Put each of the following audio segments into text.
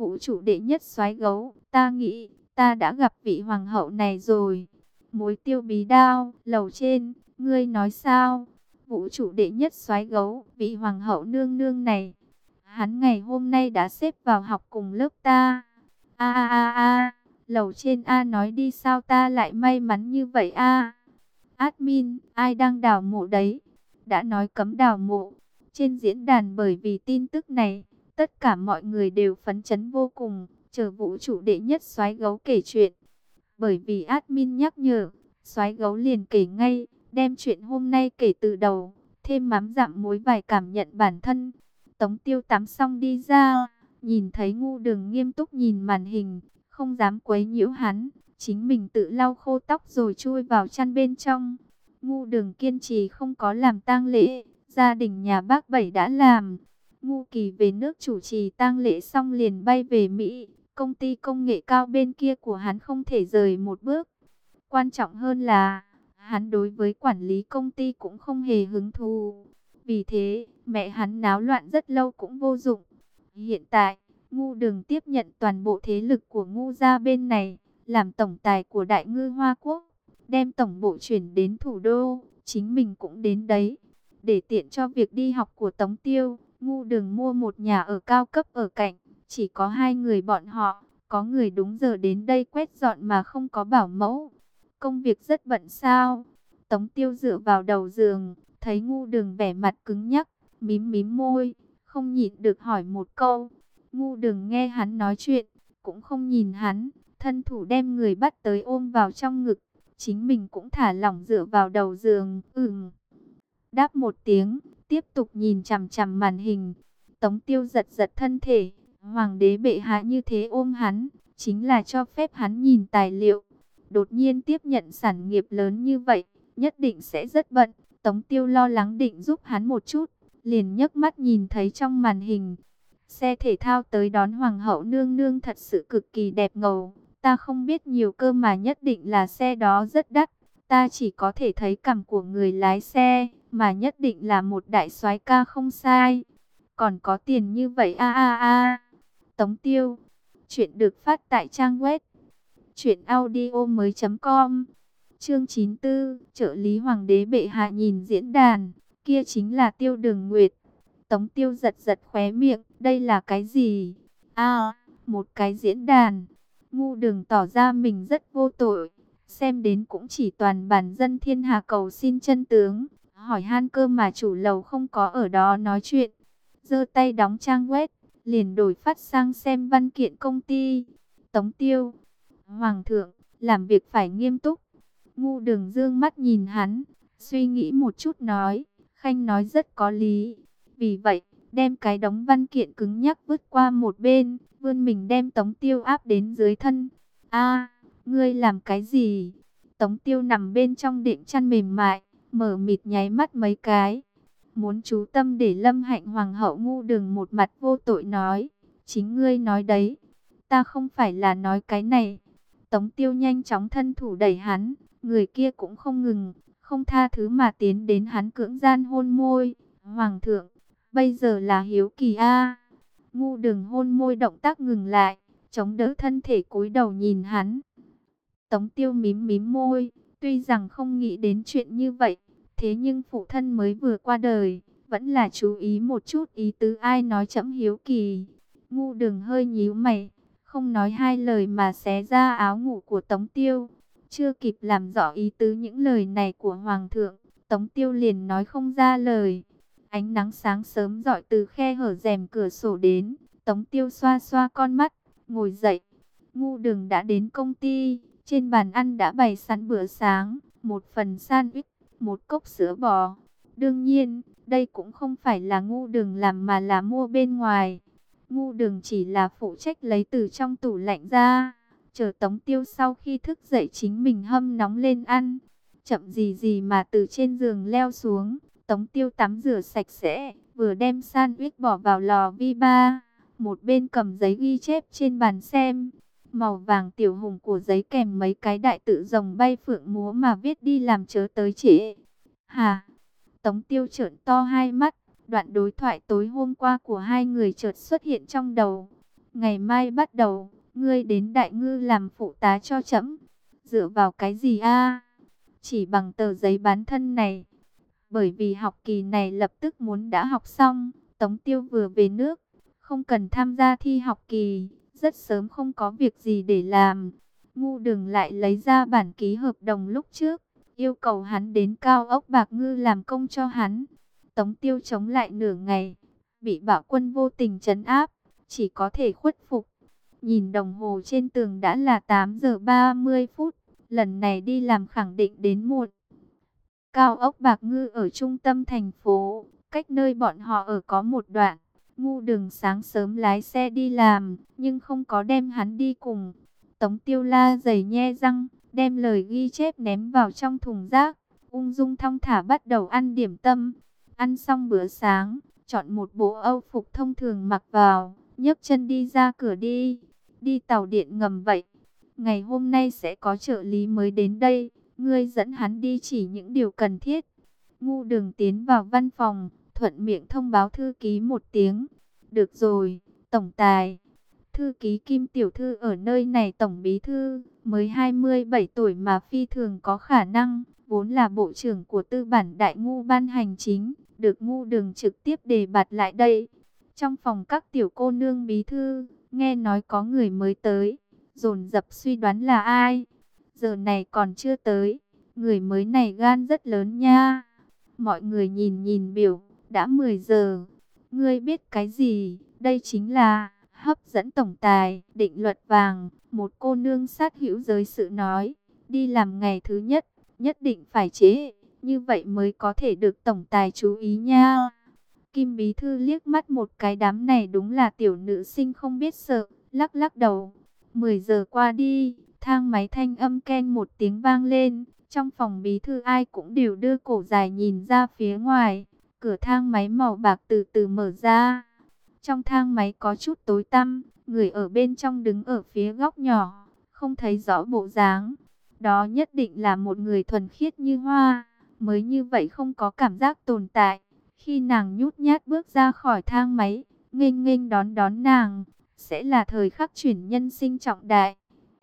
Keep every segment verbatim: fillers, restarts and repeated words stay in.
Vũ trụ đệ nhất soái gấu, ta nghĩ, ta đã gặp vị hoàng hậu này rồi. Mối tiêu bí đao, lầu trên, ngươi nói sao? Vũ trụ đệ nhất soái gấu, vị hoàng hậu nương nương này. Hắn ngày hôm nay đã xếp vào học cùng lớp ta. A a a a, lầu trên A nói đi sao ta lại may mắn như vậy a? Admin, ai đang đào mộ đấy? Đã nói cấm đào mộ. Trên diễn đàn bởi vì tin tức này, tất cả mọi người đều phấn chấn vô cùng, chờ vũ trụ đệ nhất soái gấu kể chuyện. Bởi vì admin nhắc nhở, soái gấu liền kể ngay, đem chuyện hôm nay kể từ đầu, thêm mắm dặm muối vài cảm nhận bản thân. Tống Tiêu tắm xong đi ra, nhìn thấy Ngu Đường nghiêm túc nhìn màn hình, không dám quấy nhiễu hắn, chính mình tự lau khô tóc rồi chui vào chăn bên trong. Ngu Đường kiên trì không có làm tang lễ, gia đình nhà bác Bảy đã làm. Ngu Kỳ về nước chủ trì tang lễ xong liền bay về Mỹ, công ty công nghệ cao bên kia của hắn không thể rời một bước. Quan trọng hơn là, hắn đối với quản lý công ty cũng không hề hứng thú. Vì thế, mẹ hắn náo loạn rất lâu cũng vô dụng. Hiện tại, Ngu Đường tiếp nhận toàn bộ thế lực của Ngu gia bên này, làm tổng tài của Đại Ngư Hoa Quốc, đem tổng bộ chuyển đến thủ đô, chính mình cũng đến đấy. Để tiện cho việc đi học của Tống Tiêu, Ngu Đường mua một nhà ở cao cấp ở cạnh, chỉ có hai người bọn họ, có người đúng giờ đến đây quét dọn mà không có bảo mẫu. Công việc rất bận sao? Tống Tiêu dựa vào đầu giường, thấy Ngu Đường vẻ mặt cứng nhắc, mím mím môi, không nhịn được hỏi một câu. Ngu Đường nghe hắn nói chuyện, cũng không nhìn hắn, thân thủ đem người bắt tới ôm vào trong ngực, chính mình cũng thả lỏng dựa vào đầu giường, ừm. Đáp một tiếng, tiếp tục nhìn chằm chằm màn hình. Tống Tiêu giật giật thân thể, hoàng đế bệ hạ như thế ôm hắn, chính là cho phép hắn nhìn tài liệu. Đột nhiên tiếp nhận sản nghiệp lớn như vậy, nhất định sẽ rất bận. Tống Tiêu lo lắng định giúp hắn một chút, liền nhấc mắt nhìn thấy trong màn hình. Xe thể thao tới đón hoàng hậu nương nương thật sự cực kỳ đẹp ngầu. Ta không biết nhiều cơ mà nhất định là xe đó rất đắt. Ta chỉ có thể thấy cằm của người lái xe, mà nhất định là một đại soái ca không sai. Còn có tiền như vậy a a a. Tống Tiêu. Chuyện được phát tại trang web truyện audio mới chấm com. Chương chín mươi tư, trợ lý hoàng đế bệ hạ nhìn diễn đàn, kia chính là Tiêu Đường Nguyệt. Tống Tiêu giật giật khóe miệng, đây là cái gì? À, một cái diễn đàn. Ngu Đường tỏ ra mình rất vô tội, xem đến cũng chỉ toàn bản dân thiên hà cầu xin chân tướng, hỏi han cơ mà chủ lầu không có ở đó nói chuyện. Giơ tay đóng trang web, liền đổi phát sang xem văn kiện công ty. Tống Tiêu. Hoàng thượng, làm việc phải nghiêm túc. Ngu Đường dương mắt nhìn hắn, suy nghĩ một chút nói, Khanh nói rất có lý. Vì vậy, đem cái đống văn kiện cứng nhắc vứt qua một bên, vươn mình đem Tống Tiêu áp đến dưới thân. A, ngươi làm cái gì? Tống Tiêu nằm bên trong đệm chăn mềm mại, mở mịt nháy mắt mấy cái. Muốn chú tâm để Lâm Hạnh hoàng hậu. Ngu Đường một mặt vô tội nói, chính ngươi nói đấy, ta không phải là nói cái này. Tống Tiêu nhanh chóng thân thủ đẩy hắn, người kia cũng không ngừng, không tha thứ mà tiến đến hắn cưỡng gian hôn môi. Hoàng thượng, bây giờ là hiếu kỳ a. Ngu Đường hôn môi động tác ngừng lại, chống đỡ thân thể cúi đầu nhìn hắn. Tống Tiêu mím mím môi, tuy rằng không nghĩ đến chuyện như vậy, thế nhưng phụ thân mới vừa qua đời, vẫn là chú ý một chút ý tứ ai nói trẫm hiếu kỳ. Ngu Đường hơi nhíu mày, không nói hai lời mà xé ra áo ngủ của Tống Tiêu. Chưa kịp làm rõ ý tứ những lời này của Hoàng thượng, Tống Tiêu liền nói không ra lời. Ánh nắng sáng sớm rọi từ khe hở rèm cửa sổ đến, Tống Tiêu xoa xoa con mắt, ngồi dậy. Ngu Đường đã đến công ty, trên bàn ăn đã bày sẵn bữa sáng, một phần sandwich, một cốc sữa bò. Đương nhiên, đây cũng không phải là Ngu Đường làm mà là mua bên ngoài. Ngu Đường chỉ là phụ trách lấy từ trong tủ lạnh ra, chờ Tống Tiêu sau khi thức dậy chính mình hâm nóng lên ăn. Chậm gì gì mà từ trên giường leo xuống, Tống Tiêu tắm rửa sạch sẽ, vừa đem sandwich bỏ vào lò vi ba, một bên cầm giấy ghi chép trên bàn xem. Màu vàng tiểu hùng của giấy kèm mấy cái đại tự rồng bay phượng múa mà viết đi làm chớ tới trễ. Hà! Tống Tiêu trợn to hai mắt, đoạn đối thoại tối hôm qua của hai người chợt xuất hiện trong đầu. Ngày mai bắt đầu, ngươi đến Đại Ngư làm phụ tá cho trẫm. Dựa vào cái gì a? Chỉ bằng tờ giấy bán thân này. Bởi vì học kỳ này lập tức muốn đã học xong, Tống Tiêu vừa về nước, không cần tham gia thi học kỳ, rất sớm không có việc gì để làm. Ngu Đường lại lấy ra bản ký hợp đồng lúc trước, yêu cầu hắn đến Cao Ốc Bạc Ngư làm công cho hắn. Tống Tiêu chống lại nửa ngày, bị Bảo Quân vô tình trấn áp, chỉ có thể khuất phục. Nhìn đồng hồ trên tường đã là tám giờ ba mươi phút, lần này đi làm khẳng định đến muộn. Cao Ốc Bạc Ngư ở trung tâm thành phố, cách nơi bọn họ ở có một đoạn. Ngu Đường sáng sớm lái xe đi làm, nhưng không có đem hắn đi cùng. Tống Tiêu la dày nhe răng, đem lời ghi chép ném vào trong thùng rác, ung dung thong thả bắt đầu ăn điểm tâm. Ăn xong bữa sáng, chọn một bộ âu phục thông thường mặc vào, nhấc chân đi ra cửa đi. Đi tàu điện ngầm vậy. Ngày hôm nay sẽ có trợ lý mới đến đây, ngươi dẫn hắn đi chỉ những điều cần thiết. Ngu Đường tiến vào văn phòng, thuận miệng thông báo thư ký một tiếng. Được rồi, tổng tài. Thư ký Kim tiểu thư ở nơi này tổng bí thư, mới hai mươi bảy tuổi mà phi thường có khả năng, vốn là bộ trưởng của tư bản Đại Ngu ban hành chính, được Ngu Đường trực tiếp đề bạt lại đây. Trong phòng các tiểu cô nương bí thư, nghe nói có người mới tới, dồn dập suy đoán là ai. Giờ này còn chưa tới, người mới này gan rất lớn nha. Mọi người nhìn nhìn biểu, đã mười giờ. Ngươi biết cái gì? Đây chính là hấp dẫn tổng tài, định luật vàng. Một cô nương sát hữu giới sự nói, đi làm ngày thứ nhất, nhất định phải chế, như vậy mới có thể được tổng tài chú ý nha. Kim bí thư liếc mắt một cái, đám này đúng là tiểu nữ sinh không biết sợ, lắc lắc đầu. mười giờ qua đi, thang máy thanh âm keng một tiếng vang lên. Trong phòng bí thư ai cũng đều đưa cổ dài nhìn ra phía ngoài. Cửa thang máy màu bạc từ từ mở ra. Trong thang máy có chút tối tăm, người ở bên trong đứng ở phía góc nhỏ, không thấy rõ bộ dáng. Đó nhất định là một người thuần khiết như hoa, mới như vậy không có cảm giác tồn tại. Khi nàng nhút nhát bước ra khỏi thang máy, nghênh nghênh đón đón nàng, sẽ là thời khắc chuyển nhân sinh trọng đại.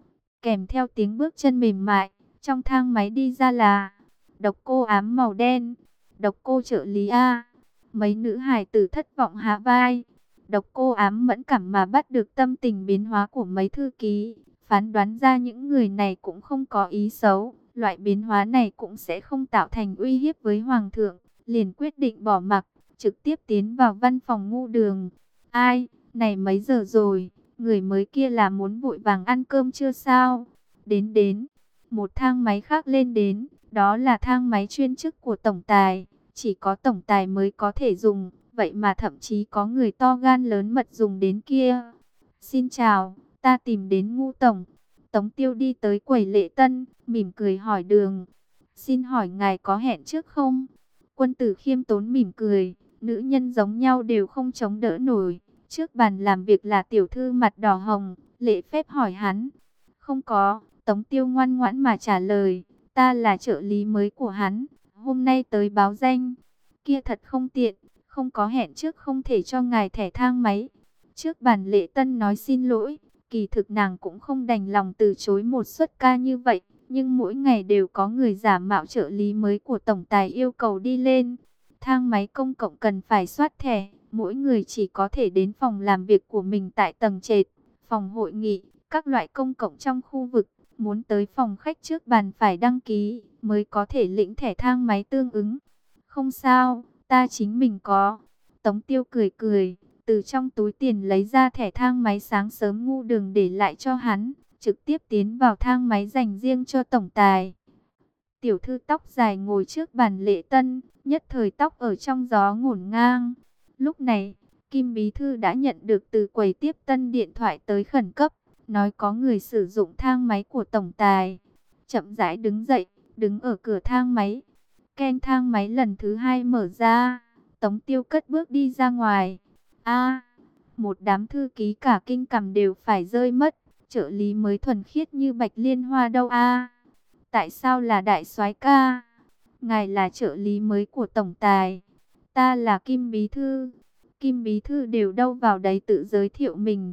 Kèm theo tiếng bước chân mềm mại, trong thang máy đi ra là Độc Cô ám màu đen, Độc Cô trợ lý A. Mấy nữ hài tử thất vọng hạ vai. Độc Cô ám mẫn cảm mà bắt được tâm tình biến hóa của mấy thư ký, phán đoán ra những người này cũng không có ý xấu, loại biến hóa này cũng sẽ không tạo thành uy hiếp với hoàng thượng, liền quyết định bỏ mặc, trực tiếp tiến vào văn phòng Ngu Đường. Ai, này mấy giờ rồi, người mới kia là muốn vội vàng ăn cơm chưa sao? Đến đến, một thang máy khác lên đến, đó là thang máy chuyên chức của tổng tài, chỉ có tổng tài mới có thể dùng, vậy mà thậm chí có người to gan lớn mật dùng đến kia. Xin chào, ta tìm đến Ngu tổng. Tống Tiêu đi tới quầy lễ tân, mỉm cười hỏi đường. Xin hỏi ngài có hẹn trước không? Quân tử khiêm tốn mỉm cười, nữ nhân giống nhau đều không chống đỡ nổi. Trước bàn làm việc là tiểu thư mặt đỏ hồng, lễ phép hỏi hắn. Không có, Tống Tiêu ngoan ngoãn mà trả lời, ta là trợ lý mới của hắn, hôm nay tới báo danh. Kia thật không tiện, không có hẹn trước không thể cho ngài thẻ thang máy. Trước bàn lễ tân nói xin lỗi, kỳ thực nàng cũng không đành lòng từ chối một suất ca như vậy. Nhưng mỗi ngày đều có người giả mạo trợ lý mới của tổng tài yêu cầu đi lên. Thang máy công cộng cần phải soát thẻ, mỗi người chỉ có thể đến phòng làm việc của mình tại tầng trệt, phòng hội nghị, các loại công cộng trong khu vực. Muốn tới phòng khách trước bàn phải đăng ký, mới có thể lĩnh thẻ thang máy tương ứng. Không sao, ta chính mình có. Tống Tiêu cười cười, từ trong túi tiền lấy ra thẻ thang máy sáng sớm Ngu Đường để lại cho hắn, trực tiếp tiến vào thang máy dành riêng cho tổng tài. Tiểu thư tóc dài ngồi trước bàn lễ tân, nhất thời tóc ở trong gió ngổn ngang. Lúc này, Kim bí thư đã nhận được từ quầy tiếp tân điện thoại tới khẩn cấp, nói có người sử dụng thang máy của tổng tài. Chậm rãi đứng dậy, đứng ở cửa thang máy. Ken thang máy lần thứ hai mở ra, Tống Tiêu cất bước đi ra ngoài. A, một đám thư ký cả kinh cằm đều phải rơi mất. Trợ lý mới thuần khiết như bạch liên hoa đâu a? Tại sao là đại soái ca? Ngài là trợ lý mới của tổng tài. Ta là Kim bí thư. Kim bí thư đều đâu vào đấy tự giới thiệu mình.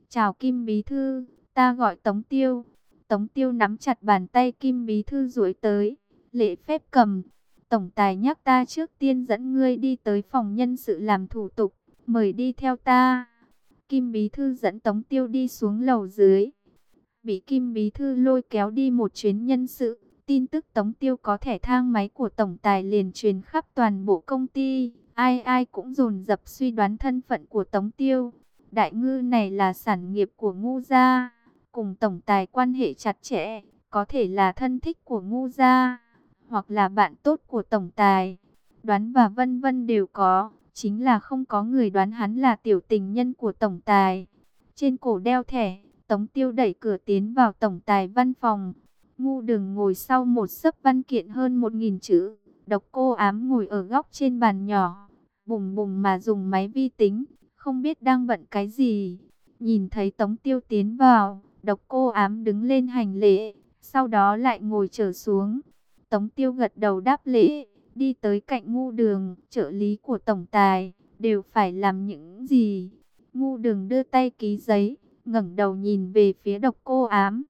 Chào Kim Bí Thư, ta gọi Tống Tiêu. Tống Tiêu nắm chặt bàn tay Kim Bí Thư duỗi tới, lễ phép cầm. Tổng tài nhắc ta trước tiên dẫn ngươi đi tới phòng nhân sự làm thủ tục, mời đi theo ta. Kim Bí Thư dẫn Tống Tiêu đi xuống lầu dưới. Bị Kim Bí Thư lôi kéo đi một chuyến nhân sự, tin tức Tống Tiêu có thẻ thang máy của tổng tài liền truyền khắp toàn bộ công ty. Ai ai cũng dồn dập suy đoán thân phận của Tống Tiêu. Đại ngư này là sản nghiệp của Ngu gia, cùng tổng tài quan hệ chặt chẽ, có thể là thân thích của Ngu gia, hoặc là bạn tốt của tổng tài. Đoán và vân vân đều có, chính là không có người đoán hắn là tiểu tình nhân của tổng tài. Trên cổ đeo thẻ, Tống Tiêu đẩy cửa tiến vào tổng tài văn phòng. Ngu Đường ngồi sau một xấp văn kiện hơn một nghìn chữ. Độc Cô Ám ngồi ở góc trên bàn nhỏ, bùng bùng mà dùng máy vi tính, không biết đang bận cái gì. Nhìn thấy Tống Tiêu tiến vào, Độc Cô Ám đứng lên hành lễ, sau đó lại ngồi trở xuống. Tống Tiêu gật đầu đáp lễ, đi tới cạnh Ngu Đường, trợ lý của tổng tài, đều phải làm những gì? Ngu Đường đưa tay ký giấy, ngẩng đầu nhìn về phía Độc Cô Ám.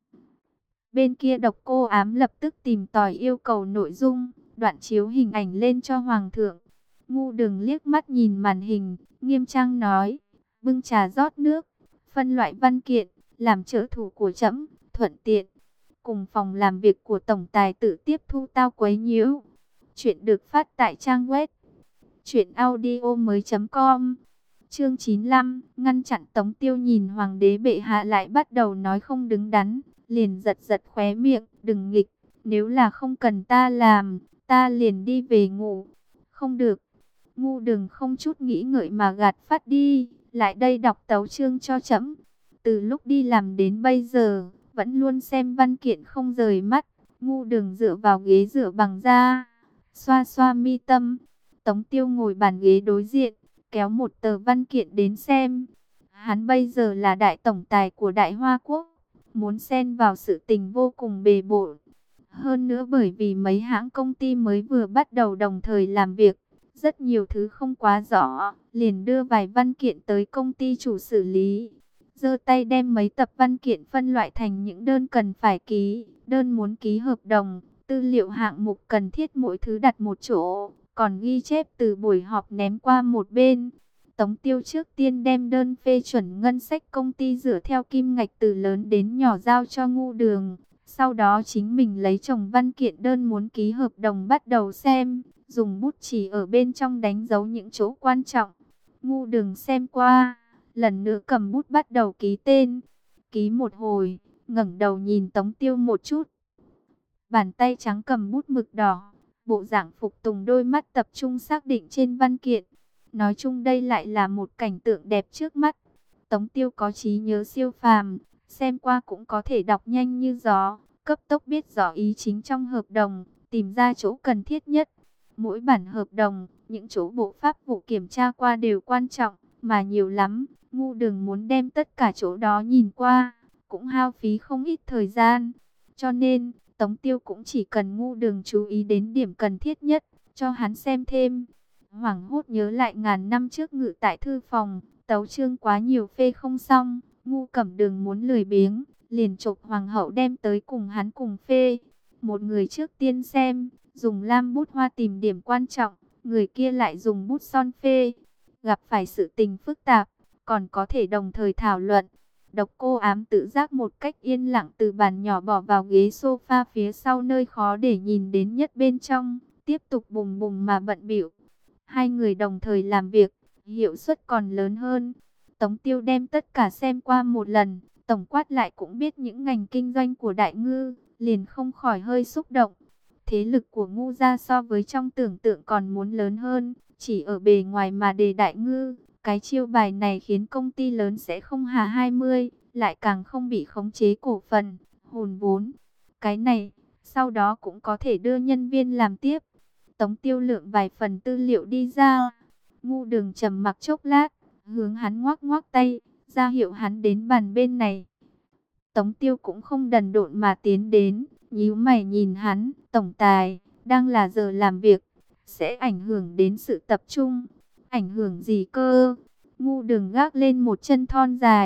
Bên kia Độc Cô Ám lập tức tìm tòi yêu cầu nội dung, đoạn chiếu hình ảnh lên cho Hoàng thượng. Ngu Đường liếc mắt nhìn màn hình, nghiêm trang nói, bưng trà rót nước, phân loại văn kiện, làm trợ thủ của trẫm, thuận tiện. Cùng phòng làm việc của tổng tài tự tiếp thu tao quấy nhiễu. Chuyện được phát tại trang web truyện audio mới chấm com. Chương chín mươi lăm, ngăn chặn Tống Tiêu nhìn hoàng đế bệ hạ lại bắt đầu nói không đứng đắn, liền giật giật khóe miệng, đừng nghịch, nếu là không cần ta làm, ta liền đi về ngủ. Không được. Ngu Đường không chút nghĩ ngợi mà gạt phát đi, lại đây đọc tấu chương cho trẫm. Từ lúc đi làm đến bây giờ, vẫn luôn xem văn kiện không rời mắt. Ngu Đường dựa vào ghế dựa bằng da, xoa xoa mi tâm. Tống Tiêu ngồi bàn ghế đối diện, kéo một tờ văn kiện đến xem. Hắn bây giờ là đại tổng tài của Đại Hoa Quốc, muốn xen vào sự tình vô cùng bề bộn. Hơn nữa bởi vì mấy hãng công ty mới vừa bắt đầu đồng thời làm việc, rất nhiều thứ không quá rõ, liền đưa vài văn kiện tới công ty chủ xử lý. Giơ tay đem mấy tập văn kiện phân loại thành những đơn cần phải ký, đơn muốn ký hợp đồng, tư liệu hạng mục cần thiết mỗi thứ đặt một chỗ, còn ghi chép từ buổi họp ném qua một bên. Tống Tiêu trước tiên đem đơn phê chuẩn ngân sách công ty dựa theo kim ngạch từ lớn đến nhỏ giao cho Ngu Đường. Sau đó chính mình lấy chồng văn kiện đơn muốn ký hợp đồng bắt đầu xem, dùng bút chỉ ở bên trong đánh dấu những chỗ quan trọng. Ngu Đường xem qua, lần nữa cầm bút bắt đầu ký tên. Ký một hồi, ngẩng đầu nhìn Tống Tiêu một chút. Bàn tay trắng cầm bút mực đỏ, bộ dạng phục tùng, đôi mắt tập trung xác định trên văn kiện. Nói chung đây lại là một cảnh tượng đẹp trước mắt. Tống Tiêu có trí nhớ siêu phàm, xem qua cũng có thể đọc nhanh như gió, cấp tốc biết rõ ý chính trong hợp đồng, tìm ra chỗ cần thiết nhất. Mỗi bản hợp đồng, những chỗ bộ pháp vụ kiểm tra qua đều quan trọng, mà nhiều lắm. Ngu Đường muốn đem tất cả chỗ đó nhìn qua, cũng hao phí không ít thời gian. Cho nên, Tống Tiêu cũng chỉ cần Ngu Đường chú ý đến điểm cần thiết nhất, cho hắn xem thêm. Hoảng hốt nhớ lại ngàn năm trước ngự tại thư phòng, tấu chương quá nhiều phê không xong. Ngu Cẩm Đường muốn lười biếng, liền chộp hoàng hậu đem tới cùng hắn cùng phê. Một người trước tiên xem, dùng lam bút hoa tìm điểm quan trọng, người kia lại dùng bút son phê. Gặp phải sự tình phức tạp, còn có thể đồng thời thảo luận. Độc Cô Ám tự giác một cách yên lặng từ bàn nhỏ bỏ vào ghế sofa phía sau nơi khó để nhìn đến nhất bên trong, tiếp tục bùng bùng mà bận bịu. Hai người đồng thời làm việc, hiệu suất còn lớn hơn. Tống Tiêu đem tất cả xem qua một lần, tổng quát lại cũng biết những ngành kinh doanh của Đại Ngư, liền không khỏi hơi xúc động. Thế lực của Ngu gia so với trong tưởng tượng còn muốn lớn hơn, chỉ ở bề ngoài mà đề Đại Ngư. Cái chiêu bài này khiến công ty lớn sẽ không hà hai mươi, lại càng không bị khống chế cổ phần, hùn vốn. Cái này, sau đó cũng có thể đưa nhân viên làm tiếp. Tống Tiêu lượng vài phần tư liệu đi ra. Ngu Đường trầm mặc chốc lát, hướng hắn ngoắc ngoắc tay, ra hiệu hắn đến bàn bên này. Tống Tiêu cũng không đần độn mà tiến đến, nhíu mày nhìn hắn, tổng tài, đang là giờ làm việc, sẽ ảnh hưởng đến sự tập trung. Ảnh hưởng gì cơ? Ngu Đường gác lên một chân thon dài,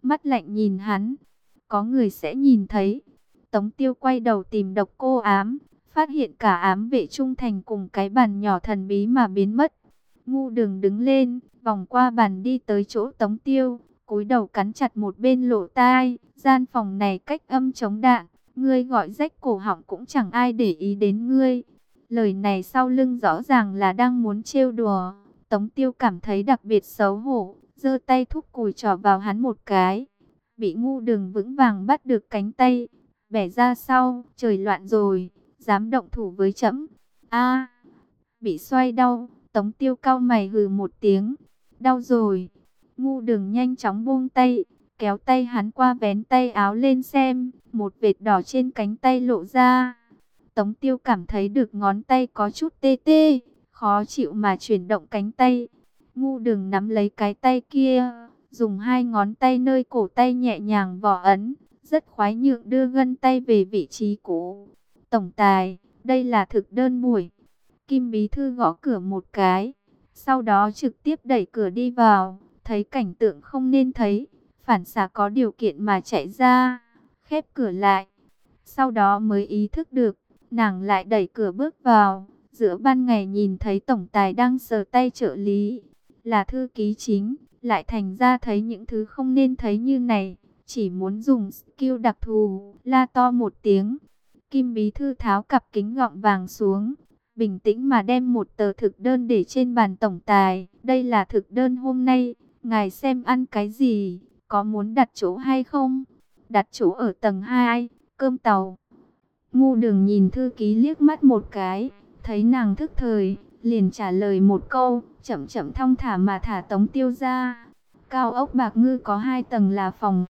mắt lạnh nhìn hắn. Có người sẽ nhìn thấy. Tống Tiêu quay đầu tìm Độc Cô Ám, phát hiện cả ám vệ trung thành cùng cái bàn nhỏ thần bí mà biến mất. Ngu Đường đứng lên, vòng qua bàn đi tới chỗ Tống Tiêu, cúi đầu cắn chặt một bên lỗ tai. Gian phòng này cách âm chống đạn, ngươi gọi rách cổ họng cũng chẳng ai để ý đến ngươi. Lời này sau lưng rõ ràng là đang muốn trêu đùa. Tống Tiêu cảm thấy đặc biệt xấu hổ, giơ tay thúc cùi trỏ vào hắn một cái. Bị Ngu Đường vững vàng bắt được cánh tay, bẻ ra sau. Trời loạn rồi, dám động thủ với trẫm? A! Bị xoay đau, Tống Tiêu cau mày hừ một tiếng. Đau rồi. Ngu Đường nhanh chóng buông tay, kéo tay hắn qua vén tay áo lên xem, một vệt đỏ trên cánh tay lộ ra. Tống Tiêu cảm thấy được ngón tay có chút tê tê, khó chịu mà chuyển động cánh tay. Ngu Đường nắm lấy cái tay kia, dùng hai ngón tay nơi cổ tay nhẹ nhàng vò ấn, rất khoái nhượng đưa gân tay về vị trí cũ. Tổng tài, đây là thực đơn buổi. Kim bí thư gõ cửa một cái, sau đó trực tiếp đẩy cửa đi vào, thấy cảnh tượng không nên thấy, phản xạ có điều kiện mà chạy ra, khép cửa lại. Sau đó mới ý thức được, nàng lại đẩy cửa bước vào. Giữa ban ngày nhìn thấy tổng tài đang sờ tay trợ lý, là thư ký chính, lại thành ra thấy những thứ không nên thấy như này. Chỉ muốn dùng skill đặc thù, la to một tiếng. Kim bí thư tháo cặp kính gọng vàng xuống, bình tĩnh mà đem một tờ thực đơn để trên bàn tổng tài. Đây là thực đơn hôm nay, ngài xem ăn cái gì, có muốn đặt chỗ hay không? Đặt chỗ ở tầng hai, cơm tàu. Ngu Đường nhìn thư ký liếc mắt một cái, thấy nàng thức thời, liền trả lời một câu, chậm chậm thong thả mà thả Tống Tiêu ra. Cao ốc Bạc Ngư có hai tầng là phòng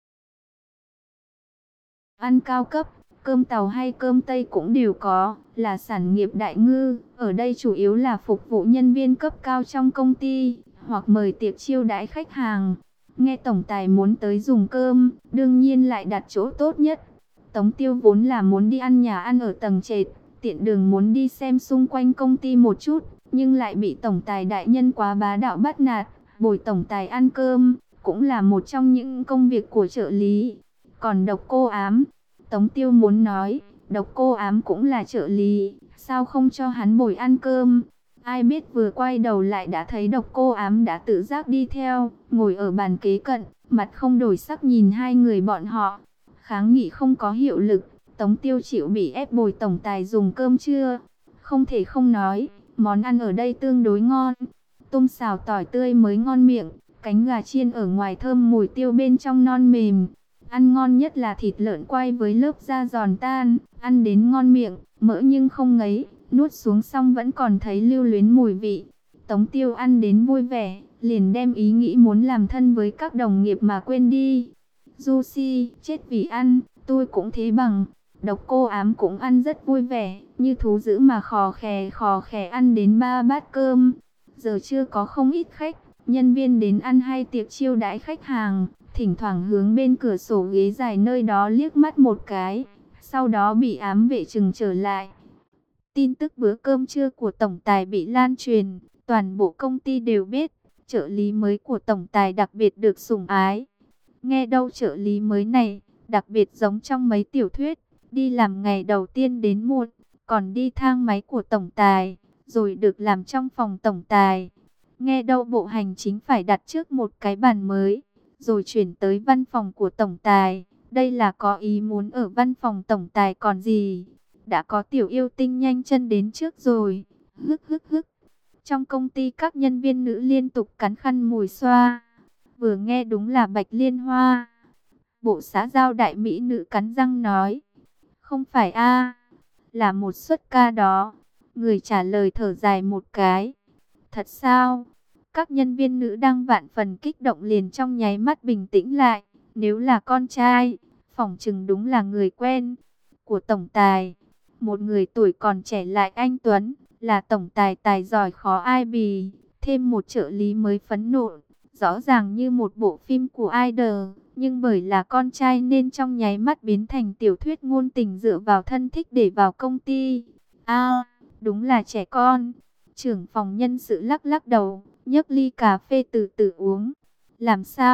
ăn cao cấp, cơm tàu hay cơm Tây cũng đều có, là sản nghiệp đại ngư. Ở đây chủ yếu là phục vụ nhân viên cấp cao trong công ty, hoặc mời tiệc chiêu đãi khách hàng. Nghe tổng tài muốn tới dùng cơm, đương nhiên lại đặt chỗ tốt nhất. Tống Tiêu vốn là muốn đi ăn nhà ăn ở tầng trệt, tiện đường muốn đi xem xung quanh công ty một chút, nhưng lại bị tổng tài đại nhân quá bá đạo bắt nạt. Bồi tổng tài ăn cơm, cũng là một trong những công việc của trợ lý. Còn Độc Cô Ám, Tống Tiêu muốn nói, Độc Cô Ám cũng là trợ lý, sao không cho hắn bồi ăn cơm? Ai biết vừa quay đầu lại đã thấy Độc Cô Ám đã tự giác đi theo, ngồi ở bàn kế cận, mặt không đổi sắc nhìn hai người bọn họ. Kháng nghị không có hiệu lực, Tống Tiêu chịu bị ép bồi tổng tài dùng cơm trưa. Không thể không nói, món ăn ở đây tương đối ngon. Tôm xào tỏi tươi mới ngon miệng, cánh gà chiên ở ngoài thơm mùi tiêu bên trong non mềm. Ăn ngon nhất là thịt lợn quay với lớp da giòn tan, ăn đến ngon miệng, mỡ nhưng không ngấy, nuốt xuống xong vẫn còn thấy lưu luyến mùi vị. Tống Tiêu ăn đến vui vẻ, liền đem ý nghĩ muốn làm thân với các đồng nghiệp mà quên đi. Du Si, chết vì ăn, tôi cũng thế bằng. Độc Cô Ám cũng ăn rất vui vẻ, như thú dữ mà khò khè khò khè ăn đến ba bát cơm. Giờ chưa có không ít khách, nhân viên đến ăn hay tiệc chiêu đãi khách hàng, thỉnh thoảng hướng bên cửa sổ ghế dài nơi đó liếc mắt một cái, sau đó bị ám vệ trừng trở lại. Tin tức bữa cơm trưa của tổng tài bị lan truyền, toàn bộ công ty đều biết, trợ lý mới của tổng tài đặc biệt được sủng ái. Nghe đâu trợ lý mới này, đặc biệt giống trong mấy tiểu thuyết, đi làm ngày đầu tiên đến muộn, còn đi thang máy của tổng tài, rồi được làm trong phòng tổng tài. Nghe đâu bộ hành chính phải đặt trước một cái bàn mới, rồi chuyển tới văn phòng của tổng tài. Đây là có ý muốn ở văn phòng tổng tài còn gì. Đã có tiểu yêu tinh nhanh chân đến trước rồi. Hức hức hức. Trong công ty các nhân viên nữ liên tục cắn khăn mùi xoa. Vừa nghe đúng là Bạch Liên Hoa. Bộ xã giao đại mỹ nữ cắn răng nói. Không phải a, là một suất ca đó. Người trả lời thở dài một cái. Thật sao? Các nhân viên nữ đang vạn phần kích động liền trong nháy mắt bình tĩnh lại. Nếu là con trai, phỏng chừng đúng là người quen của tổng tài. Một người tuổi còn trẻ lại anh tuấn, là tổng tài tài giỏi khó ai bì. Thêm một trợ lý mới phấn nộ, rõ ràng như một bộ phim của idol. Nhưng bởi là con trai nên trong nháy mắt biến thành tiểu thuyết ngôn tình dựa vào thân thích để vào công ty. À, đúng là trẻ con. Trưởng phòng nhân sự lắc lắc đầu, nhấc ly cà phê từ từ uống. Làm sao,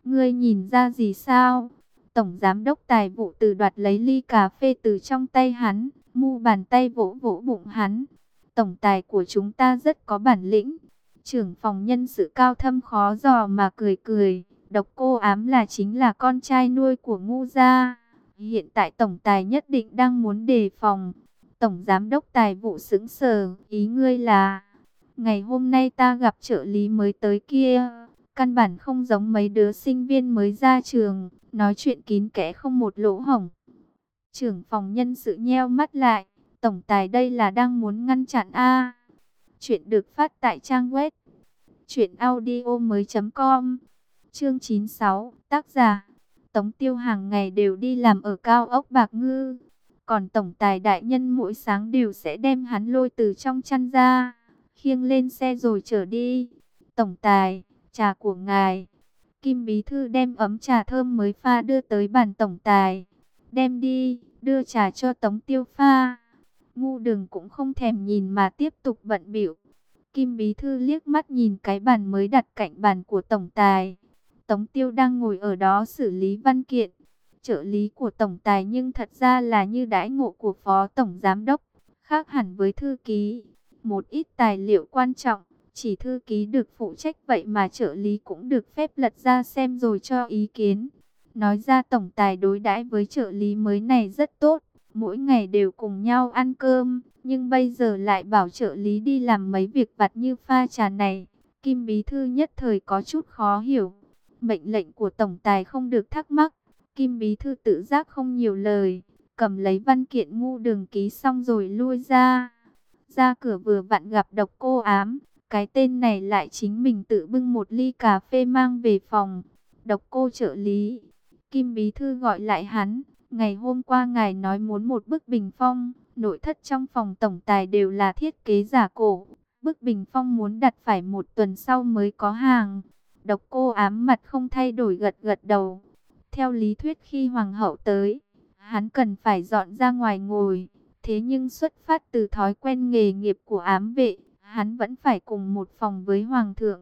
Ngươi nhìn ra gì sao? Tổng giám đốc tài vụ từ đoạt lấy ly cà phê từ trong tay hắn, mu bàn tay vỗ vỗ bụng hắn. Tổng tài của chúng ta rất có bản lĩnh. Trưởng phòng nhân sự cao thâm khó dò mà cười cười. Độc Cô Ám là chính là con trai nuôi của Ngu gia. Hiện tại tổng tài nhất định đang muốn đề phòng. Tổng giám đốc tài vụ sững sờ, ý ngươi là ngày hôm nay ta gặp trợ lý mới tới kia, căn bản không giống mấy đứa sinh viên mới ra trường, nói chuyện kín kẽ không một lỗ hổng. Trưởng phòng nhân sự nheo mắt lại, tổng tài đây là đang muốn ngăn chặn a. Chuyện được phát tại trang web truyện audio mới chấm com. Chương chín mươi sáu, tác giả Tống Tiêu hàng ngày đều đi làm ở cao ốc Bạc Ngư, còn tổng tài đại nhân mỗi sáng đều sẽ đem hắn lôi từ trong chăn ra, khiêng lên xe rồi chở đi. Tổng tài, trà của ngài. Kim bí thư đem ấm trà thơm mới pha đưa tới bàn tổng tài. Đem đi, đưa trà cho Tống Tiêu pha. Ngu Đường cũng không thèm nhìn mà tiếp tục bận bịu. Kim bí thư liếc mắt nhìn cái bàn mới đặt cạnh bàn của tổng tài. Tống Tiêu đang ngồi ở đó xử lý văn kiện. Trợ lý của tổng tài nhưng thật ra là như đãi ngộ của phó tổng giám đốc, khác hẳn với thư ký. Một ít tài liệu quan trọng, chỉ thư ký được phụ trách, vậy mà trợ lý cũng được phép lật ra xem rồi cho ý kiến. Nói ra tổng tài đối đãi với trợ lý mới này rất tốt, mỗi ngày đều cùng nhau ăn cơm, nhưng bây giờ lại bảo trợ lý đi làm mấy việc vặt như pha trà này. Kim bí thư nhất thời có chút khó hiểu. Mệnh lệnh của tổng tài không được thắc mắc. Kim bí thư tự giác không nhiều lời, cầm lấy văn kiện Ngu Đường ký xong rồi lui ra. Ra cửa vừa vặn gặp Độc Cô Ám, cái tên này lại chính mình tự bưng một ly cà phê mang về phòng. Độc Cô trợ lý, Kim bí thư gọi lại hắn, ngày hôm qua ngài nói muốn một bức bình phong, nội thất trong phòng tổng tài đều là thiết kế giả cổ. Bức bình phong muốn đặt phải một tuần sau mới có hàng. Độc Cô Ám mặt không thay đổi gật gật đầu. Theo lý thuyết khi hoàng hậu tới, hắn cần phải dọn ra ngoài ngồi. Thế nhưng xuất phát từ thói quen nghề nghiệp của ám vệ, hắn vẫn phải cùng một phòng với hoàng thượng.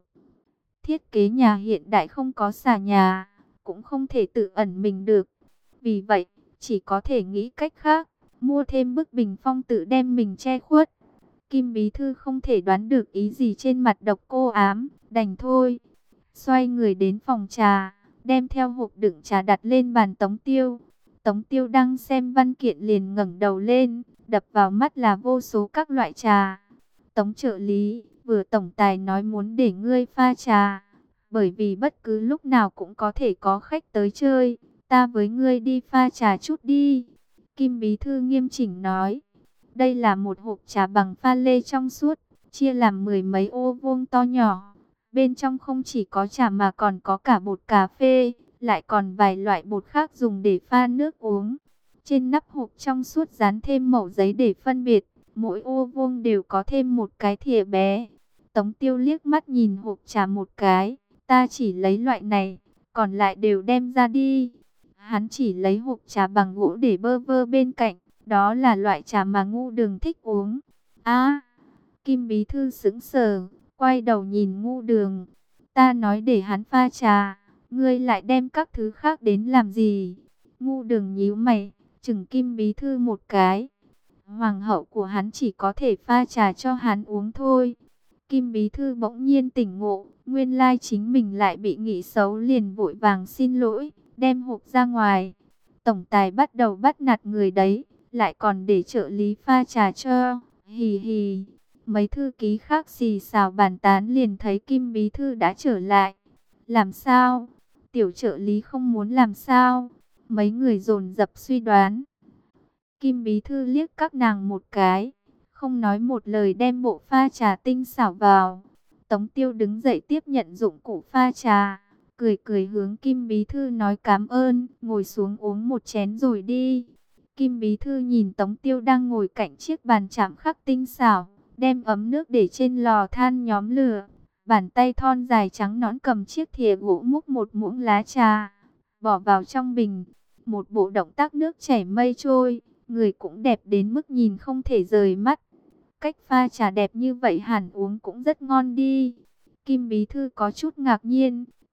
Thiết kế nhà hiện đại không có xà nhà, cũng không thể tự ẩn mình được. Vì vậy, chỉ có thể nghĩ cách khác, mua thêm bức bình phong tự đem mình che khuất. Kim bí thư không thể đoán được ý gì trên mặt Độc Cô Ám, đành thôi. Xoay người đến phòng trà, đem theo hộp đựng trà đặt lên bàn Tống Tiêu. Tống Tiêu đang xem văn kiện liền ngẩng đầu lên, đập vào mắt là vô số các loại trà. Tống trợ lý, vừa tổng tài nói muốn để ngươi pha trà, bởi vì bất cứ lúc nào cũng có thể có khách tới chơi, ta với ngươi đi pha trà chút đi. Kim bí thư nghiêm chỉnh nói, đây là một hộp trà bằng pha lê trong suốt, chia làm mười mấy ô vuông to nhỏ. Bên trong không chỉ có trà mà còn có cả bột cà phê, lại còn vài loại bột khác dùng để pha nước uống. Trên nắp hộp trong suốt dán thêm mẩu giấy để phân biệt, mỗi ô vuông đều có thêm một cái thìa bé. Tống Tiêu liếc mắt nhìn hộp trà một cái, ta chỉ lấy loại này, còn lại đều đem ra đi. Hắn chỉ lấy hộp trà bằng gỗ để bơ vơ bên cạnh, đó là loại trà mà Ngu Đường thích uống. À, Kim bí thư sững sờ, quay đầu nhìn Ngu Đường, ta nói để hắn pha trà, ngươi lại đem các thứ khác đến làm gì? Ngu Đường nhíu mày, chừng Kim bí thư một cái. Hoàng hậu của hắn chỉ có thể pha trà cho hắn uống thôi. Kim bí thư bỗng nhiên tỉnh ngộ, nguyên lai chính mình lại bị nghĩ xấu, liền vội vàng xin lỗi, đem hộp ra ngoài. Tổng tài bắt đầu bắt nạt người đấy, lại còn để trợ lý pha trà cho, hì hì. Mấy thư ký khác xì xào bàn tán liền thấy Kim bí thư đã trở lại. Làm sao? Tiểu trợ lý không muốn làm sao? Mấy người dồn dập suy đoán. Kim bí thư liếc các nàng một cái, không nói một lời đem bộ pha trà tinh xảo vào. Tống Tiêu đứng dậy tiếp nhận dụng cụ pha trà, cười cười hướng Kim bí thư nói cảm ơn, ngồi xuống uống một chén rồi đi. Kim bí thư nhìn Tống Tiêu đang ngồi cạnh chiếc bàn chạm khắc tinh xảo, đem ấm nước để trên lò than nhóm lửa. Bàn tay thon dài trắng nõn cầm chiếc thìa gỗ múc một muỗng lá trà, bỏ vào trong bình. Một bộ động tác nước chảy mây trôi, người cũng đẹp đến mức nhìn không thể rời mắt. Cách pha trà đẹp như vậy hẳn uống cũng rất ngon đi. Kim bí thư có chút ngạc nhiên, quay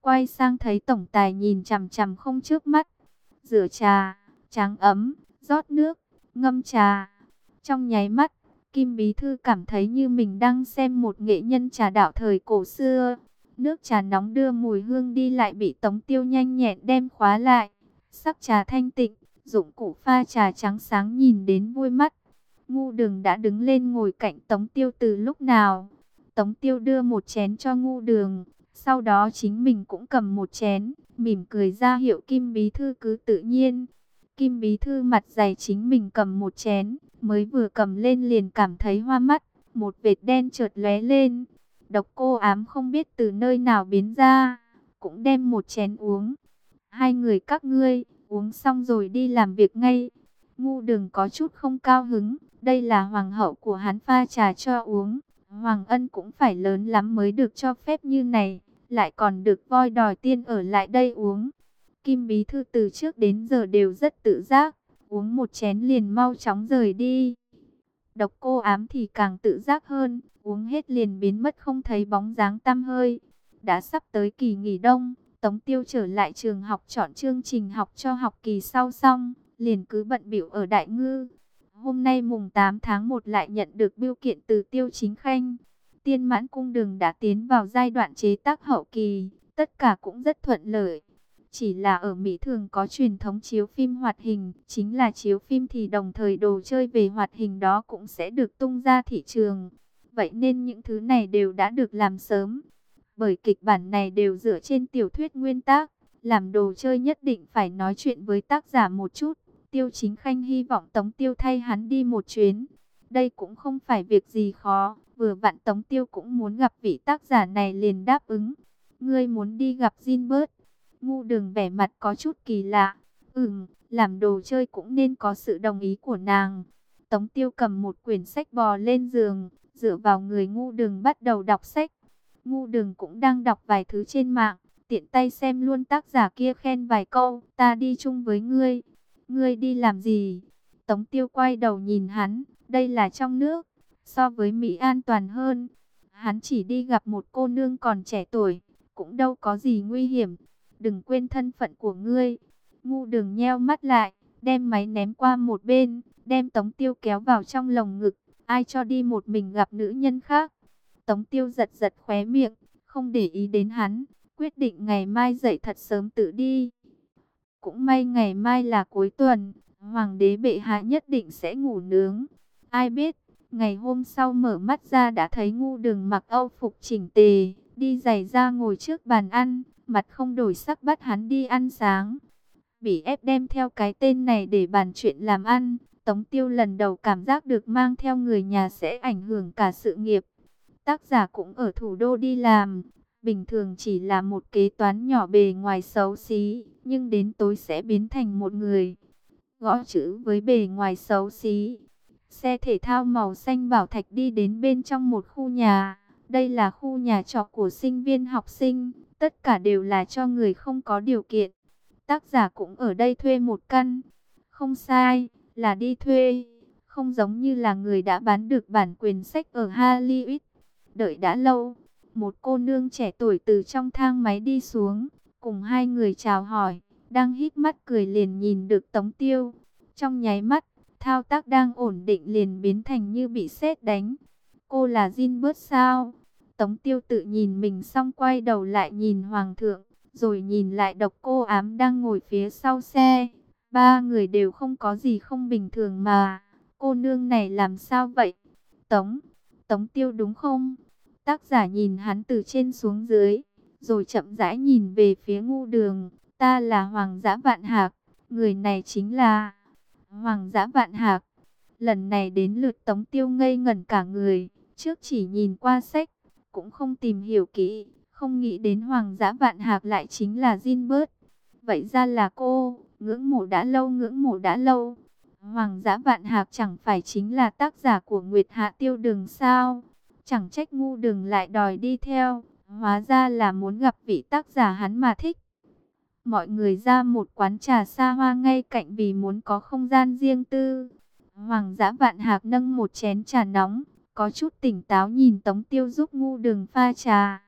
quay sang thấy tổng tài nhìn chằm chằm không chớp mắt. Rửa trà, tráng ấm, rót nước, ngâm trà. Trong nháy mắt, Kim Bí Thư cảm thấy như mình đang xem một nghệ nhân trà đạo thời cổ xưa. Nước trà nóng đưa mùi hương đi lại bị Tống Tiêu nhanh nhẹn đem khóa lại. Sắc trà thanh tịnh, dụng cụ pha trà trắng sáng nhìn đến vui mắt. Ngu Đường đã đứng lên ngồi cạnh Tống Tiêu từ lúc nào. Tống Tiêu đưa một chén cho Ngu Đường, sau đó chính mình cũng cầm một chén, mỉm cười ra hiệu Kim Bí Thư cứ tự nhiên. Kim Bí Thư mặt dày chính mình cầm một chén, mới vừa cầm lên liền cảm thấy hoa mắt, một vệt đen chợt lóe lên. Độc Cô Ám không biết từ nơi nào biến ra, cũng đem một chén uống. Hai người các ngươi, uống xong rồi đi làm việc ngay. Ngu Đường có chút không cao hứng, đây là hoàng hậu của hắn pha trà cho uống. Hoàng ân cũng phải lớn lắm mới được cho phép như này, lại còn được voi đòi tiên ở lại đây uống. Kim Bí Thư từ trước đến giờ đều rất tự giác, uống một chén liền mau chóng rời đi. Độc Cô Ám thì càng tự giác hơn, uống hết liền biến mất không thấy bóng dáng tăm hơi. Đã sắp tới kỳ nghỉ đông, Tống Tiêu trở lại trường học chọn chương trình học cho học kỳ sau xong, liền cứ bận bịu ở Đại Ngư. Hôm nay mùng tám tháng một lại nhận được bưu kiện từ Tiêu Chính Khanh. Tiên Mãn Cung Đường đã tiến vào giai đoạn chế tác hậu kỳ, tất cả cũng rất thuận lợi. Chỉ là ở Mỹ thường có truyền thống chiếu phim hoạt hình, chính là chiếu phim thì đồng thời đồ chơi về hoạt hình đó cũng sẽ được tung ra thị trường. Vậy nên những thứ này đều đã được làm sớm. Bởi kịch bản này đều dựa trên tiểu thuyết nguyên tác, làm đồ chơi nhất định phải nói chuyện với tác giả một chút. Tiêu Chính Khanh hy vọng Tống Tiêu thay hắn đi một chuyến. Đây cũng không phải việc gì khó, vừa vặn Tống Tiêu cũng muốn gặp vị tác giả này liền đáp ứng. Ngươi muốn đi gặp Jinbert? Ngu Đường vẻ mặt có chút kỳ lạ. Ừm, làm đồ chơi cũng nên có sự đồng ý của nàng. Tống Tiêu cầm một quyển sách bò lên giường, dựa vào người Ngu Đường bắt đầu đọc sách. Ngu Đường cũng đang đọc vài thứ trên mạng, tiện tay xem luôn tác giả kia khen vài câu. Ta đi chung với ngươi. Ngươi đi làm gì? Tống Tiêu quay đầu nhìn hắn, đây là trong nước, so với Mỹ an toàn hơn. Hắn chỉ đi gặp một cô nương còn trẻ tuổi, cũng đâu có gì nguy hiểm. Đừng quên thân phận của ngươi. Ngu Đường nheo mắt lại, đem máy ném qua một bên, đem Tống Tiêu kéo vào trong lồng ngực. Ai cho đi một mình gặp nữ nhân khác? Tống Tiêu giật giật khóe miệng, không để ý đến hắn, quyết định ngày mai dậy thật sớm tự đi. Cũng may ngày mai là cuối tuần, Hoàng đế bệ hạ nhất định sẽ ngủ nướng. Ai biết, ngày hôm sau mở mắt ra đã thấy Ngu Đường mặc âu phục chỉnh tề, đi giày ra ngồi trước bàn ăn, mặt không đổi sắc bắt hắn đi ăn sáng. Bị ép đem theo cái tên này để bàn chuyện làm ăn, Tống Tiêu lần đầu cảm giác được mang theo người nhà sẽ ảnh hưởng cả sự nghiệp. Tác giả cũng ở thủ đô đi làm, bình thường chỉ là một kế toán nhỏ bề ngoài xấu xí, nhưng đến tối sẽ biến thành một người gõ chữ với bề ngoài xấu xí. Xe thể thao màu xanh bảo thạch đi đến bên trong một khu nhà. Đây là khu nhà trọ của sinh viên học sinh, tất cả đều là cho người không có điều kiện. Tác giả cũng ở đây thuê một căn. Không sai, là đi thuê, không giống như là người đã bán được bản quyền sách ở Hollywood. Đợi đã lâu, một cô nương trẻ tuổi từ trong thang máy đi xuống, cùng hai người chào hỏi, đang híp mắt cười liền nhìn được Tống Tiêu. Trong nháy mắt, thao tác đang ổn định liền biến thành như bị sét đánh. Cô là Jinbert sao? Tống Tiêu tự nhìn mình xong quay đầu lại nhìn Hoàng thượng, rồi nhìn lại Độc Cô Ám đang ngồi phía sau xe. Ba người đều không có gì không bình thường mà. Cô nương này làm sao vậy? Tống, Tống Tiêu đúng không? Tác giả nhìn hắn từ trên xuống dưới, rồi chậm rãi nhìn về phía Ngu Đường. Ta là Hoàng Dã Vạn Hạc, người này chính là Hoàng Dã Vạn Hạc. Lần này đến lượt Tống Tiêu ngây ngẩn cả người, trước chỉ nhìn qua sách, cũng không tìm hiểu kỹ, không nghĩ đến Hoàng Dã Vạn Hạc lại chính là Jinbert. Vậy ra là cô, ngưỡng mộ đã lâu ngưỡng mộ đã lâu. Hoàng Dã Vạn Hạc chẳng phải chính là tác giả của Nguyệt Hạ Tiêu Đường sao? Chẳng trách Ngu Đường lại đòi đi theo, hóa ra là muốn gặp vị tác giả hắn mà thích. Mọi người ra một quán trà xa hoa ngay cạnh vì muốn có không gian riêng tư. Hoàng Dã Vạn Hạc nâng một chén trà nóng, có chút tỉnh táo nhìn Tống Tiêu giúp Ngu Đường pha trà.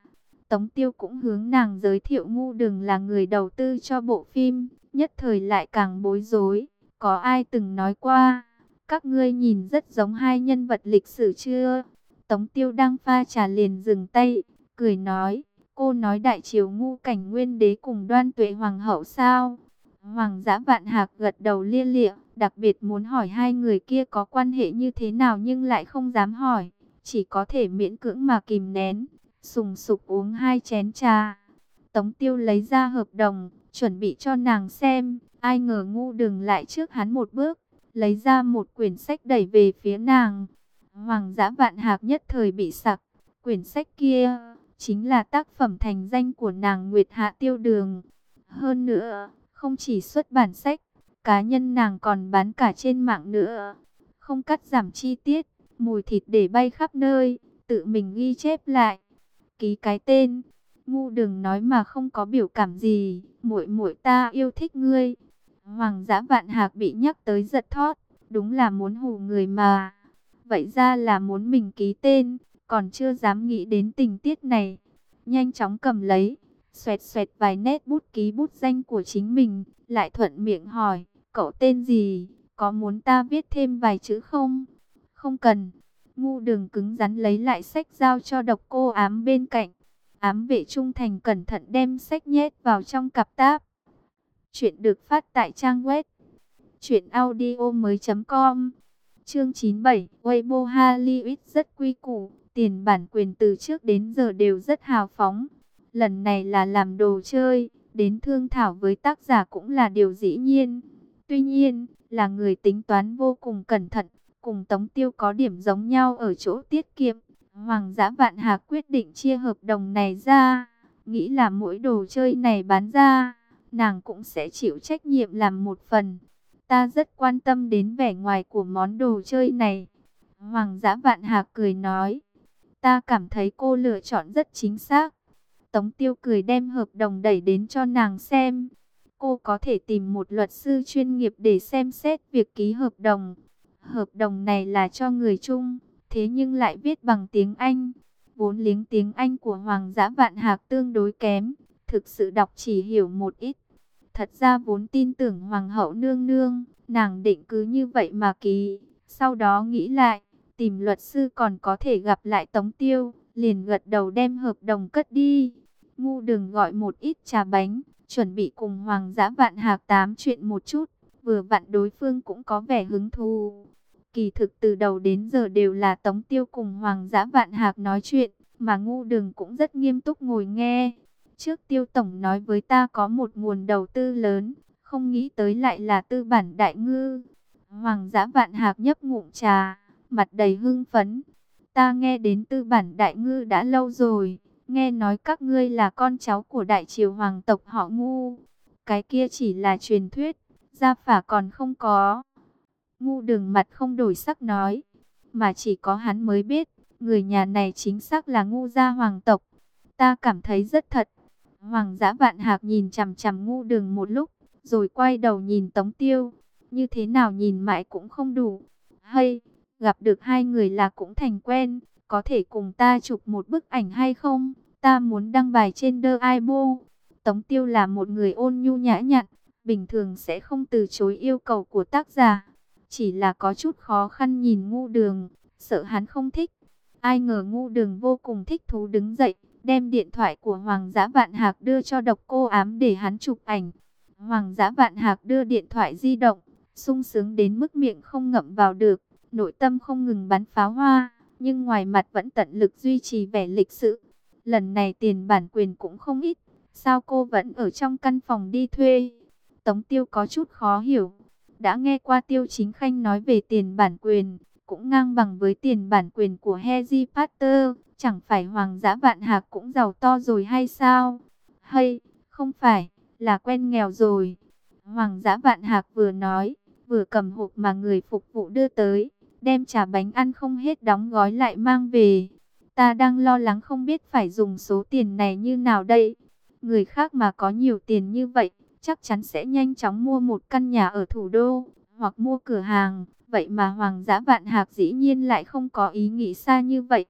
Tống Tiêu cũng hướng nàng giới thiệu Ngu Đừng là người đầu tư cho bộ phim, nhất thời lại càng bối rối. Có ai từng nói qua, các ngươi nhìn rất giống hai nhân vật lịch sử chưa? Tống Tiêu đang pha trà liền dừng tay, cười nói, cô nói đại triều Ngu Cảnh Nguyên đế cùng Đoan Tuệ hoàng hậu sao? Hoàng Dã Vạn Hạc gật đầu lia lịa, đặc biệt muốn hỏi hai người kia có quan hệ như thế nào nhưng lại không dám hỏi, chỉ có thể miễn cưỡng mà kìm nén, sùng sục uống hai chén trà. Tống Tiêu lấy ra hợp đồng, chuẩn bị cho nàng xem, ai ngờ Ngu Đừng lại trước hắn một bước, lấy ra một quyển sách đẩy về phía nàng. Hoàng Dã Vạn Hạc nhất thời bị sặc, quyển sách kia chính là tác phẩm thành danh của nàng Nguyệt Hạ Tiêu Đường. Hơn nữa, không chỉ xuất bản sách, cá nhân nàng còn bán cả trên mạng nữa. Không cắt giảm chi tiết, mùi thịt để bay khắp nơi, tự mình ghi chép lại. Ký cái tên, Ngu Đừng nói mà không có biểu cảm gì, muội muội ta yêu thích ngươi. Hoàng Dã Vạn Hạc bị nhắc tới giật thót, đúng là muốn hù người mà. Vậy ra là muốn mình ký tên, còn chưa dám nghĩ đến tình tiết này. Nhanh chóng cầm lấy, xoẹt xoẹt vài nét bút ký bút danh của chính mình, lại thuận miệng hỏi, cậu tên gì, có muốn ta viết thêm vài chữ không? Không cần. Ngu Đừng cứng rắn lấy lại sách giao cho Độc Cô Ám bên cạnh. Ám vệ trung thành cẩn thận đem sách nhét vào trong cặp táp. Chuyện được phát tại trang web truyện audio mới chấm com. Chương chín mươi bảy, Weibo Hollywood rất quy củ, tiền bản quyền từ trước đến giờ đều rất hào phóng. Lần này là làm đồ chơi, đến thương thảo với tác giả cũng là điều dĩ nhiên. Tuy nhiên, là người tính toán vô cùng cẩn thận, cùng Tống Tiêu có điểm giống nhau ở chỗ tiết kiệm. Hoàng Dã Vạn Hạc quyết định chia hợp đồng này ra, nghĩ là mỗi đồ chơi này bán ra, nàng cũng sẽ chịu trách nhiệm làm một phần. Ta rất quan tâm đến vẻ ngoài của món đồ chơi này. Hoàng Dã Vạn Hạc cười nói, ta cảm thấy cô lựa chọn rất chính xác. Tống Tiêu cười đem hợp đồng đẩy đến cho nàng xem. Cô có thể tìm một luật sư chuyên nghiệp để xem xét việc ký hợp đồng. Hợp đồng này là cho người Trung, thế nhưng lại viết bằng tiếng Anh. Vốn liếng tiếng Anh của Hoàng Dã Vạn Hạc tương đối kém, thực sự đọc chỉ hiểu một ít. Thật ra vốn tin tưởng Hoàng hậu nương nương, nàng định cứ như vậy mà ký. Sau đó nghĩ lại, tìm luật sư còn có thể gặp lại Tống Tiêu, liền gật đầu đem hợp đồng cất đi. Ngu Đừng gọi một ít trà bánh, chuẩn bị cùng Hoàng Dã Vạn Hạc tám chuyện một chút. Vừa vặn đối phương cũng có vẻ hứng thú. Kỳ thực từ đầu đến giờ đều là Tống Tiêu cùng Hoàng Dã Vạn Hạc nói chuyện, mà Ngu Đừng cũng rất nghiêm túc ngồi nghe. Trước Tiêu tổng nói với ta có một nguồn đầu tư lớn, không nghĩ tới lại là tư bản Đại Ngư. Hoàng Dã Vạn Hạc nhấp ngụm trà, mặt đầy hưng phấn. Ta nghe đến tư bản Đại Ngư đã lâu rồi, nghe nói các ngươi là con cháu của đại triều hoàng tộc họ Ngu. Cái kia chỉ là truyền thuyết, gia phả còn không có. Ngu Đừng mặt không đổi sắc nói, mà chỉ có hắn mới biết, người nhà này chính xác là Ngu gia hoàng tộc. Ta cảm thấy rất thật. Hoàng Dã Vạn Hạc nhìn chằm chằm Ngu Đừng một lúc, rồi quay đầu nhìn Tống Tiêu. Như thế nào nhìn mãi cũng không đủ. Hay, gặp được hai người là cũng thành quen, có thể cùng ta chụp một bức ảnh hay không? Ta muốn đăng bài trên The Weibo. Tống Tiêu là một người ôn nhu nhã nhặn, bình thường sẽ không từ chối yêu cầu của tác giả. Chỉ là có chút khó khăn nhìn Ngu Đường, sợ hắn không thích. Ai ngờ Ngu Đường vô cùng thích thú đứng dậy, đem điện thoại của Hoàng Dã Vạn Hạc đưa cho Độc Cô Ám để hắn chụp ảnh. Hoàng Dã Vạn Hạc đưa điện thoại di động, sung sướng đến mức miệng không ngậm vào được, nội tâm không ngừng bắn pháo hoa, nhưng ngoài mặt vẫn tận lực duy trì vẻ lịch sự. Lần này tiền bản quyền cũng không ít, sao cô vẫn ở trong căn phòng đi thuê? Tống Tiêu có chút khó hiểu. Đã nghe qua Tiêu Chính Khanh nói về tiền bản quyền, cũng ngang bằng với tiền bản quyền của Harry Potter, chẳng phải Hoàng Dã Vạn Hạc cũng giàu to rồi hay sao? Hay, không phải, là quen nghèo rồi. Hoàng Dã Vạn Hạc vừa nói, vừa cầm hộp mà người phục vụ đưa tới, đem trà bánh ăn không hết đóng gói lại mang về. Ta đang lo lắng không biết phải dùng số tiền này như nào đây. Người khác mà có nhiều tiền như vậy, chắc chắn sẽ nhanh chóng mua một căn nhà ở thủ đô, hoặc mua cửa hàng. Vậy mà Hoàng Dã Vạn Hạc dĩ nhiên lại không có ý nghĩ xa như vậy.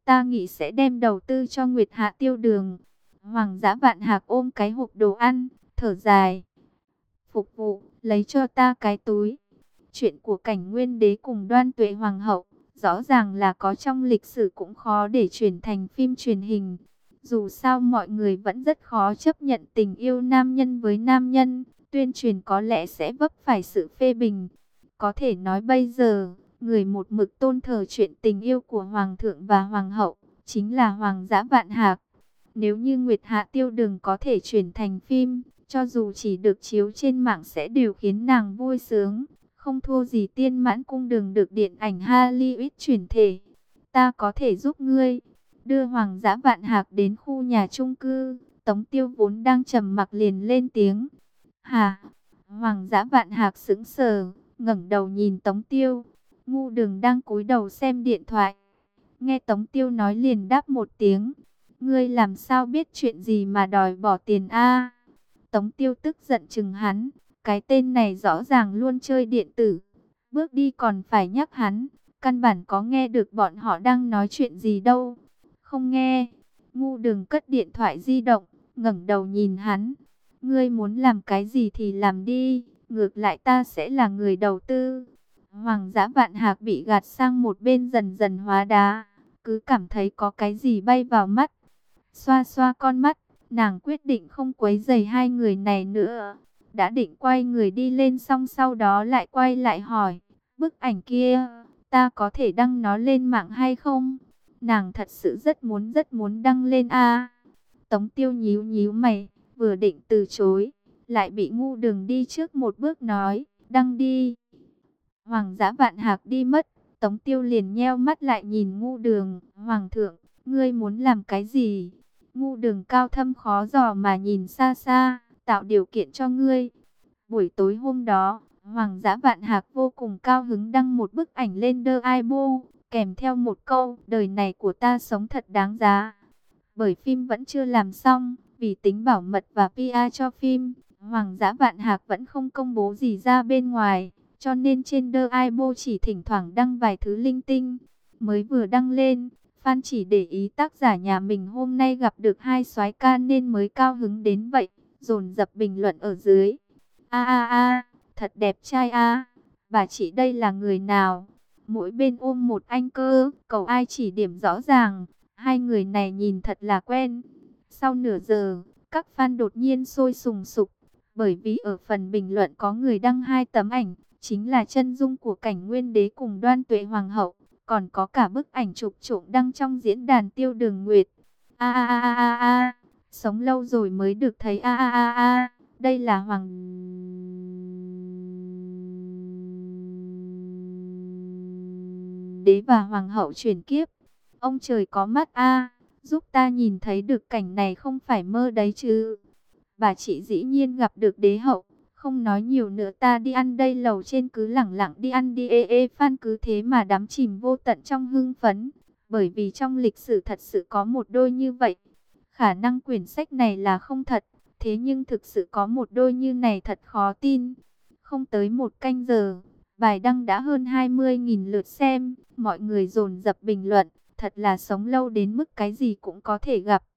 ta nghĩ sẽ đem đầu tư cho Nguyệt Hạ Tiêu Đường. Hoàng Dã Vạn Hạc ôm cái hộp đồ ăn, thở dài. Phục vụ, lấy cho ta cái túi. Chuyện của Cảnh Nguyên Đế cùng Đoan Tuệ Hoàng hậu, rõ ràng là có trong lịch sử, cũng khó để chuyển thành phim truyền hình. Dù sao mọi người vẫn rất khó chấp nhận tình yêu nam nhân với nam nhân, tuyên truyền có lẽ sẽ vấp phải sự phê bình. Có thể nói bây giờ, người một mực tôn thờ chuyện tình yêu của Hoàng thượng và Hoàng hậu, chính là Hoàng Dã Vạn Hạc. Nếu như Nguyệt Hạ Tiêu Đường có thể chuyển thành phim, cho dù chỉ được chiếu trên mạng sẽ đều khiến nàng vui sướng, không thua gì Tiên Mãn Cung Đường được điện ảnh Hollywood chuyển thể. Ta có thể giúp ngươi. Đưa Hoàng Dã Vạn Hạc đến khu nhà chung cư, Tống Tiêu vốn đang trầm mặc liền lên tiếng. Hả? Hoàng Dã Vạn Hạc sững sờ, ngẩng đầu nhìn Tống Tiêu. Ngu Đường đang cúi đầu xem điện thoại. Nghe Tống Tiêu nói liền đáp một tiếng. Ngươi làm sao biết chuyện gì mà đòi bỏ tiền a? Tống Tiêu tức giận chừng hắn. Cái tên này rõ ràng luôn chơi điện tử. Bước đi còn phải nhắc hắn. Căn bản có nghe được bọn họ đang nói chuyện gì đâu. Không nghe. Ngu Đường cất điện thoại di động, ngẩng đầu nhìn hắn. Ngươi muốn làm cái gì thì làm đi. Ngược lại ta sẽ là người đầu tư. Hoàng Dã Vạn Hạc bị gạt sang một bên dần dần hóa đá. Cứ cảm thấy có cái gì bay vào mắt. Xoa xoa con mắt, nàng quyết định không quấy rầy hai người này nữa. Đã định quay người đi lên, xong sau đó lại quay lại hỏi. Bức ảnh kia, ta có thể đăng nó lên mạng hay không? Nàng thật sự rất muốn rất muốn đăng lên a. Tống Tiêu nhíu nhíu mày, vừa định từ chối, lại bị Ngu Đường đi trước một bước nói, đăng đi. Hoàng Dã Vạn Hạc đi mất, Tống Tiêu liền nheo mắt lại nhìn Ngu Đường. Hoàng thượng, ngươi muốn làm cái gì? Ngu Đường cao thâm khó dò mà nhìn xa xa, tạo điều kiện cho ngươi. Buổi tối hôm đó, Hoàng Dã Vạn Hạc vô cùng cao hứng đăng một bức ảnh lên The Weibo, kèm theo một câu, đời này của ta sống thật đáng giá. Bởi phim vẫn chưa làm xong, vì tính bảo mật và pê e cho phim, Hoàng Dã Vạn Hạc vẫn không công bố gì ra bên ngoài, cho nên trên The Weibo chỉ thỉnh thoảng đăng vài thứ linh tinh. Mới vừa đăng lên, fan chỉ để ý tác giả nhà mình hôm nay gặp được hai soái ca nên mới cao hứng đến vậy, dồn dập bình luận ở dưới. A a a, thật đẹp trai a. Bà chị đây là người nào? Mỗi bên ôm một anh cơ, cầu ai chỉ điểm rõ ràng. Hai người này nhìn thật là quen. Sau nửa giờ, các fan đột nhiên sôi sùng sục, bởi vì ở phần bình luận có người đăng hai tấm ảnh, chính là chân dung của Cảnh Nguyên Đế cùng Đoan Tuệ Hoàng hậu, còn có cả bức ảnh chụp trộm đăng trong diễn đàn Tiêu Đường Nguyệt. A a a a a, sống lâu rồi mới được thấy a a a a, đây là Hoàng Đế và Hoàng hậu chuyển kiếp. Ông trời có mắt a, giúp ta nhìn thấy được cảnh này không phải mơ đấy chứ. Bà chị dĩ nhiên gặp được đế hậu. Không nói nhiều nữa, ta đi ăn đây. Lầu trên cứ lẳng lặng đi ăn đi. Ê ê, fan cứ thế mà đắm chìm vô tận trong hưng phấn. Bởi vì trong lịch sử thật sự có một đôi như vậy. Khả năng quyển sách này là không thật, thế nhưng thực sự có một đôi như này thật khó tin. Không tới một canh giờ, bài đăng đã hơn hai mươi nghìn lượt xem. Mọi người dồn dập bình luận, thật là sống lâu đến mức cái gì cũng có thể gặp.